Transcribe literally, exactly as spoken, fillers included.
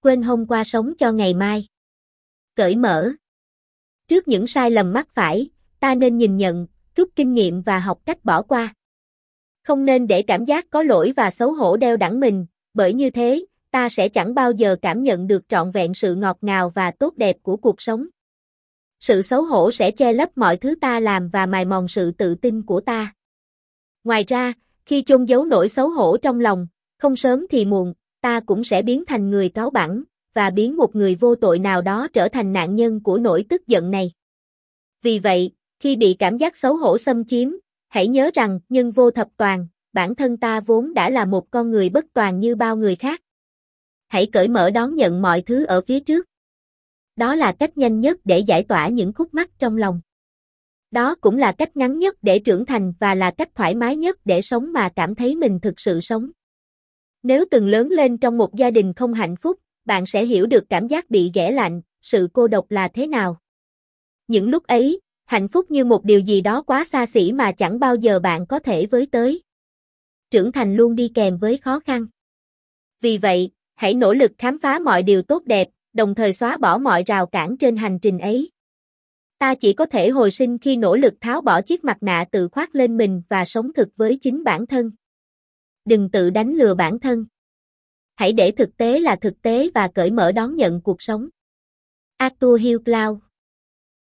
quên hôm qua sống cho ngày mai. Cởi mở. Trước những sai lầm mắc phải, ta nên nhìn nhận, rút kinh nghiệm và học cách bỏ qua. Không nên để cảm giác có lỗi và xấu hổ đeo đẳng mình, bởi như thế, ta sẽ chẳng bao giờ cảm nhận được trọn vẹn sự ngọt ngào và tốt đẹp của cuộc sống. Sự xấu hổ sẽ che lấp mọi thứ ta làm và mài mòn sự tự tin của ta. Ngoài ra, khi chôn giấu nỗi xấu hổ trong lòng, không sớm thì muộn, ta cũng sẽ biến thành người cáu bẳn, và biến một người vô tội nào đó trở thành nạn nhân của nỗi tức giận này. Vì vậy, khi bị cảm giác xấu hổ xâm chiếm, hãy nhớ rằng nhân vô thập toàn, bản thân ta vốn đã là một con người bất toàn như bao người khác. Hãy cởi mở đón nhận mọi thứ ở phía trước. Đó là cách nhanh nhất để giải tỏa những khúc mắc trong lòng. Đó cũng là cách ngắn nhất để trưởng thành và là cách thoải mái nhất để sống mà cảm thấy mình thực sự sống. Nếu từng lớn lên trong một gia đình không hạnh phúc, bạn sẽ hiểu được cảm giác bị ghẻ lạnh, sự cô độc là thế nào. Những lúc ấy, hạnh phúc như một điều gì đó quá xa xỉ mà chẳng bao giờ bạn có thể với tới. Trưởng thành luôn đi kèm với khó khăn. Vì vậy, hãy nỗ lực khám phá mọi điều tốt đẹp, đồng thời xóa bỏ mọi rào cản trên hành trình ấy. Ta chỉ có thể hồi sinh khi nỗ lực tháo bỏ chiếc mặt nạ tự khoác lên mình và sống thực với chính bản thân. Đừng tự đánh lừa bản thân. Hãy để thực tế là thực tế và cởi mở đón nhận cuộc sống. Arthur Hugh Cloud